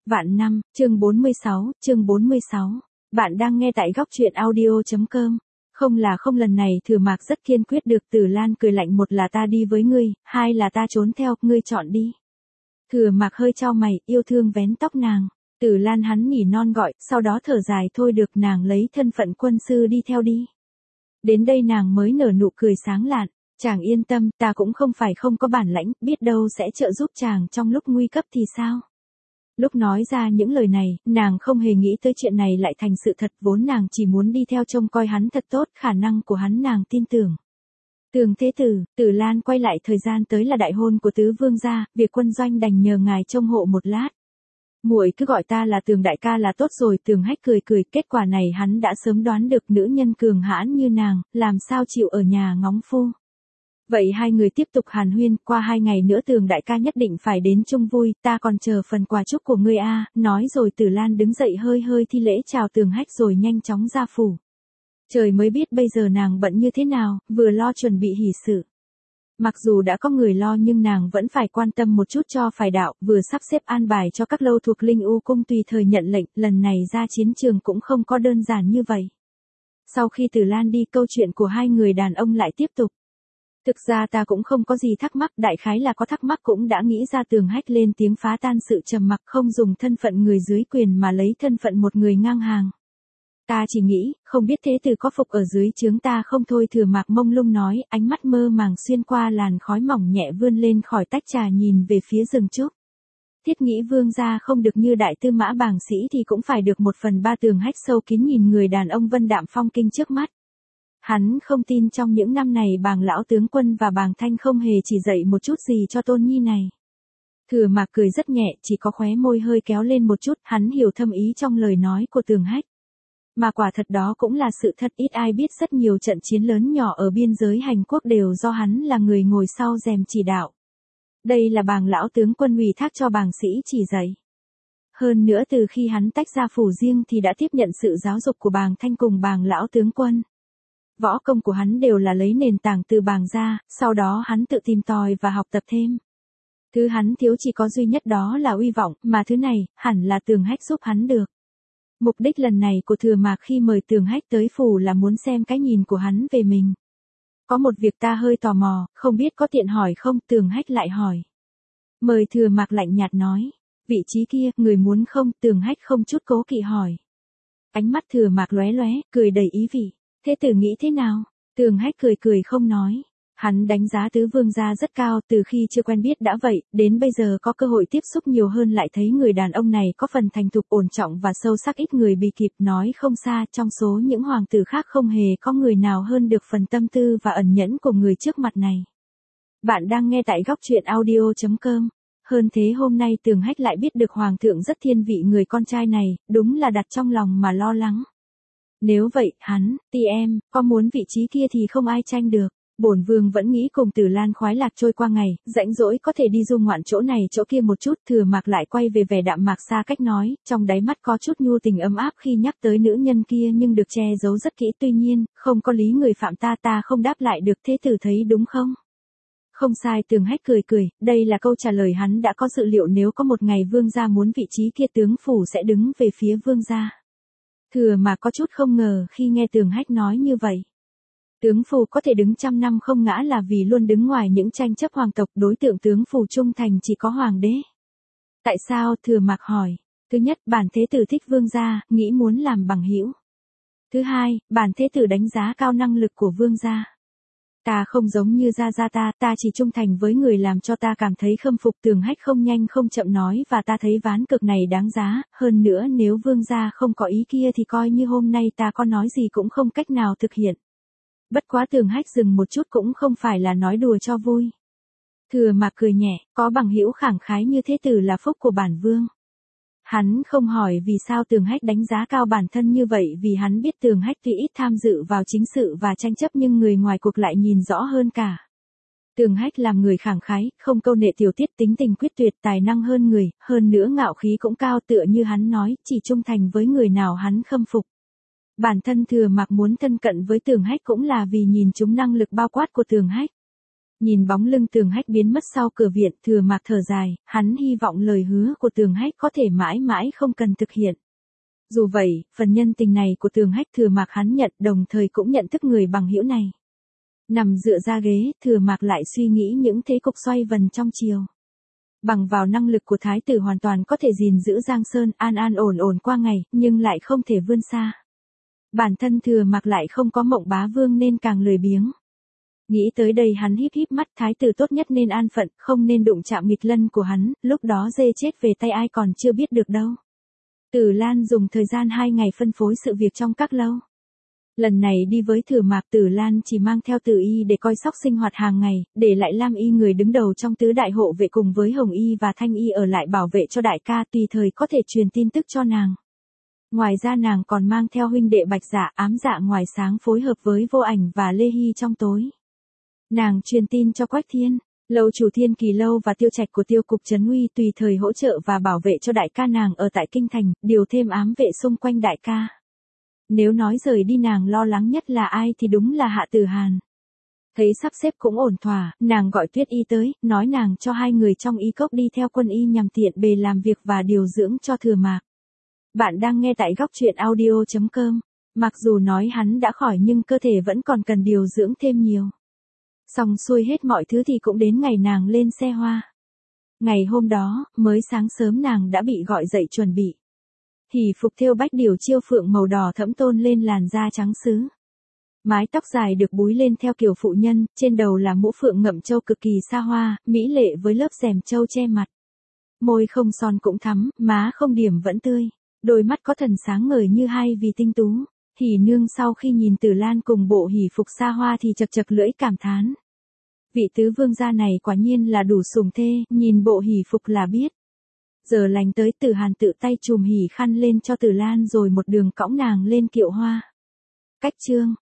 Vạn năm, chương 46. Bạn đang nghe tại góc truyện audio.com. Không là không, lần này Thừa Mạc rất kiên quyết được Tử Lan cười lạnh, một là ta đi với ngươi, hai là ta trốn theo, ngươi chọn đi. Thừa Mạc hơi chau mày, yêu thương vén tóc nàng. Tử Lan hắn nỉ non gọi, sau đó thở dài, thôi được, nàng lấy thân phận quân sư đi theo đi. Đến đây nàng mới nở nụ cười sáng lạn. Chàng yên tâm, ta cũng không phải không có bản lãnh, biết đâu sẽ trợ giúp chàng trong lúc nguy cấp thì sao. Lúc nói ra những lời này, nàng không hề nghĩ tới chuyện này lại thành sự thật, vốn nàng chỉ muốn đi theo trông coi hắn thật tốt, khả năng của hắn nàng tin tưởng. Tường thế tử, Tử Lan quay lại thời gian tới là đại hôn của tứ vương gia, việc quân doanh đành nhờ ngài trông hộ một lát. Muội cứ gọi ta là Tường đại ca là tốt rồi. Tường Hách cười cười, kết quả này hắn đã sớm đoán được, nữ nhân cường hãn như nàng, làm sao chịu ở nhà ngóng phu. Vậy hai người tiếp tục hàn huyên, qua 2 ngày nữa Tường đại ca nhất định phải đến chung vui, ta còn chờ phần quà chúc của ngươi a. Nói rồi Tử Lan đứng dậy hơi hơi thi lễ chào Tường Hách rồi nhanh chóng ra phủ. Trời mới biết bây giờ nàng bận như thế nào, vừa lo chuẩn bị hỷ sự. Mặc dù đã có người lo nhưng nàng vẫn phải quan tâm một chút cho phải đạo, vừa sắp xếp an bài cho các lâu thuộc Linh U cung tùy thời nhận lệnh, lần này ra chiến trường cũng không có đơn giản như vậy. Sau khi Tử Lan đi, câu chuyện của hai người đàn ông lại tiếp tục. Thực ra ta cũng không có gì thắc mắc, đại khái là có thắc mắc cũng đã nghĩ ra. Tường Hách lên tiếng phá tan sự trầm mặc, không dùng thân phận người dưới quyền mà lấy thân phận một người ngang hàng. Ta chỉ nghĩ, không biết thế tử có phục ở dưới trướng ta không thôi. Thừa Mạc mông lung nói, ánh mắt mơ màng xuyên qua làn khói mỏng nhẹ vươn lên khỏi tách trà nhìn về phía rừng trúc. Thiết nghĩ vương gia không được như đại tư mã bàng sĩ thì cũng phải được 1/3. Tường Hách sâu kín nhìn người đàn ông vân đạm phong kinh trước mắt. Hắn không tin trong những năm này Bàng lão tướng quân và Bàng Thanh không hề chỉ dạy một chút gì cho tôn nhi này. Thừa Mạc cười rất nhẹ, chỉ có khóe môi hơi kéo lên một chút, hắn hiểu thâm ý trong lời nói của Tường Hách. Mà quả thật đó cũng là sự thật, ít ai biết rất nhiều trận chiến lớn nhỏ ở biên giới hành quốc đều do hắn là người ngồi sau rèm chỉ đạo. Đây là Bàng lão tướng quân ủy thác cho Bàng sĩ chỉ dạy. Hơn nữa từ khi hắn tách ra phủ riêng thì đã tiếp nhận sự giáo dục của Bàng Thanh cùng Bàng lão tướng quân. Võ công của hắn đều là lấy nền tảng từ Bàng ra, sau đó hắn tự tìm tòi và học tập thêm. Thứ hắn thiếu chỉ có duy nhất đó là uy vọng, mà thứ này, hẳn là Tường Hách giúp hắn được. Mục đích lần này của Thừa Mạc khi mời Tường Hách tới phủ là muốn xem cái nhìn của hắn về mình. Có một việc ta hơi tò mò, không biết có tiện hỏi không? Tường Hách lại hỏi. Mời. Thừa Mạc lạnh nhạt nói. Vị trí kia, người muốn không? Tường Hách không chút cố kỵ hỏi. Ánh mắt Thừa Mạc lóe lóe, cười đầy ý vị. Thế tử nghĩ thế nào? Tường Hách cười cười không nói. Hắn đánh giá tứ vương gia rất cao, từ khi chưa quen biết đã vậy, đến bây giờ có cơ hội tiếp xúc nhiều hơn lại thấy người đàn ông này có phần thành thục ổn trọng và sâu sắc, ít người bị kịp. Nói không xa, trong số những hoàng tử khác không hề có người nào hơn được phần tâm tư và ẩn nhẫn của người trước mặt này. Bạn đang nghe tại góc truyện audio.com. Hơn thế hôm nay Tường Hách lại biết được hoàng thượng rất thiên vị người con trai này, đúng là đặt trong lòng mà lo lắng. Nếu vậy, hắn, em, có muốn vị trí kia thì không ai tranh được. Bổn vương vẫn nghĩ cùng Tử Lan khoái lạc trôi qua ngày, rảnh rỗi có thể đi du ngoạn chỗ này chỗ kia một chút. Thừa Mạc lại quay về vẻ đạm mạc xa cách nói, trong đáy mắt có chút nhu tình ấm áp khi nhắc tới nữ nhân kia nhưng được che giấu rất kỹ. Tuy nhiên, không có lý người phạm ta không đáp lại được, thế tử thấy đúng không? Không sai. Tường Hách cười cười, đây là câu trả lời hắn đã có dự liệu, nếu có một ngày vương gia muốn vị trí kia tướng phủ sẽ đứng về phía vương gia. Thừa Mạc có chút không ngờ khi nghe Tường Hách nói như vậy. Tướng phủ có thể đứng trăm năm không ngã là vì luôn đứng ngoài những tranh chấp hoàng tộc, đối tượng tướng phủ trung thành chỉ có hoàng đế. Tại sao? Thừa Mạc hỏi. Thứ nhất, bản thế tử thích vương gia, nghĩ muốn làm bằng hữu. Thứ hai, bản thế tử đánh giá cao năng lực của vương gia. Ta không giống như gia ta chỉ trung thành với người làm cho ta cảm thấy khâm phục. Tường Hách không nhanh không chậm nói, và ta thấy ván cược này đáng giá, hơn nữa nếu vương gia không có ý kia thì coi như hôm nay ta có nói gì cũng không cách nào thực hiện. Bất quá. Tường Hách dừng một chút, cũng không phải là nói đùa cho vui. Thừa Mạc cười nhẹ, có bằng hữu khẳng khái như thế tử là phúc của bản vương. Hắn không hỏi vì sao Tường Hách đánh giá cao bản thân như vậy, vì hắn biết Tường Hách tuy ít tham dự vào chính sự và tranh chấp nhưng người ngoài cuộc lại nhìn rõ hơn cả. Tường Hách làm người khẳng khái, không câu nệ tiểu tiết, tính tình quyết tuyệt, tài năng hơn người, hơn nữa ngạo khí cũng cao, tựa như hắn nói, chỉ trung thành với người nào hắn khâm phục. Bản thân Thừa Mạc muốn thân cận với Tường Hách cũng là vì nhìn chúng năng lực bao quát của Tường Hách. Nhìn bóng lưng Tường Hách biến mất sau cửa viện, Thừa Mạc thở dài, hắn hy vọng lời hứa của Tường Hách có thể mãi mãi không cần thực hiện. Dù vậy, phần nhân tình này của Tường Hách Thừa Mạc hắn nhận, đồng thời cũng nhận thức người bằng hữu này. Nằm dựa ra ghế, Thừa Mạc lại suy nghĩ những thế cục xoay vần trong chiều. Bằng vào năng lực của thái tử hoàn toàn có thể gìn giữ Giang Sơn an an ổn ổn qua ngày, nhưng lại không thể vươn xa. Bản thân Thừa Mạc lại không có Mộng Bá Vương nên càng lười biếng. Nghĩ tới đây hắn híp híp mắt, thái tử tốt nhất nên an phận, không nên đụng chạm nghịch lân của hắn, lúc đó dê chết về tay ai còn chưa biết được đâu. Tử Lan dùng thời gian 2 ngày phân phối sự việc trong các lâu. Lần này đi với Thừa Mạc, Tử Lan chỉ mang theo Tử Y để coi sóc sinh hoạt hàng ngày, để lại Lam Y người đứng đầu trong tứ đại hộ vệ cùng với Hồng Y và Thanh Y ở lại bảo vệ cho đại ca, tùy thời có thể truyền tin tức cho nàng. Ngoài ra nàng còn mang theo huynh đệ Bạch Dạ, Ám Dạ ngoài sáng phối hợp với Vô Ảnh và Lê Hy trong tối. Nàng truyền tin cho Quách Thiên, lâu chủ Thiên Kỳ lâu và tiêu trạch của Tiêu cục Trấn Uy tùy thời hỗ trợ và bảo vệ cho đại ca nàng ở tại kinh thành, điều thêm ám vệ xung quanh đại ca. Nếu nói rời đi nàng lo lắng nhất là ai thì đúng là Hạ Tử Hàn. Thấy sắp xếp cũng ổn thỏa, nàng gọi Tuyết Y tới, nói nàng cho 2 người trong y cốc đi theo quân y nhằm tiện bề làm việc và điều dưỡng cho Thừa Mạc. Bạn đang nghe tại góc truyện audio.com. Mặc dù nói hắn đã khỏi nhưng cơ thể vẫn còn cần điều dưỡng thêm nhiều. Xong xuôi hết mọi thứ thì cũng đến ngày nàng lên xe hoa. Ngày hôm đó, mới sáng sớm nàng đã bị gọi dậy chuẩn bị. Hỉ phục thêu bách điểu chiêu phượng màu đỏ thẫm tôn lên làn da trắng sứ. Mái tóc dài được búi lên theo kiểu phụ nhân, trên đầu là mũ phượng ngậm châu cực kỳ xa hoa, mỹ lệ với lớp rèm châu che mặt. Môi không son cũng thắm, má không điểm vẫn tươi, đôi mắt có thần sáng ngời như hai vì tinh tú. Hỉ nương sau khi nhìn Tử Lan cùng bộ hỉ phục xa hoa thì chật chật lưỡi cảm thán. Vị tứ vương gia này quả nhiên là đủ sủng thê, nhìn bộ hỉ phục là biết. Giờ lành tới, Tử Hàn tự tay chùm hỉ khăn lên cho Tử Lan rồi một đường cõng nàng lên kiệu hoa. Cách chương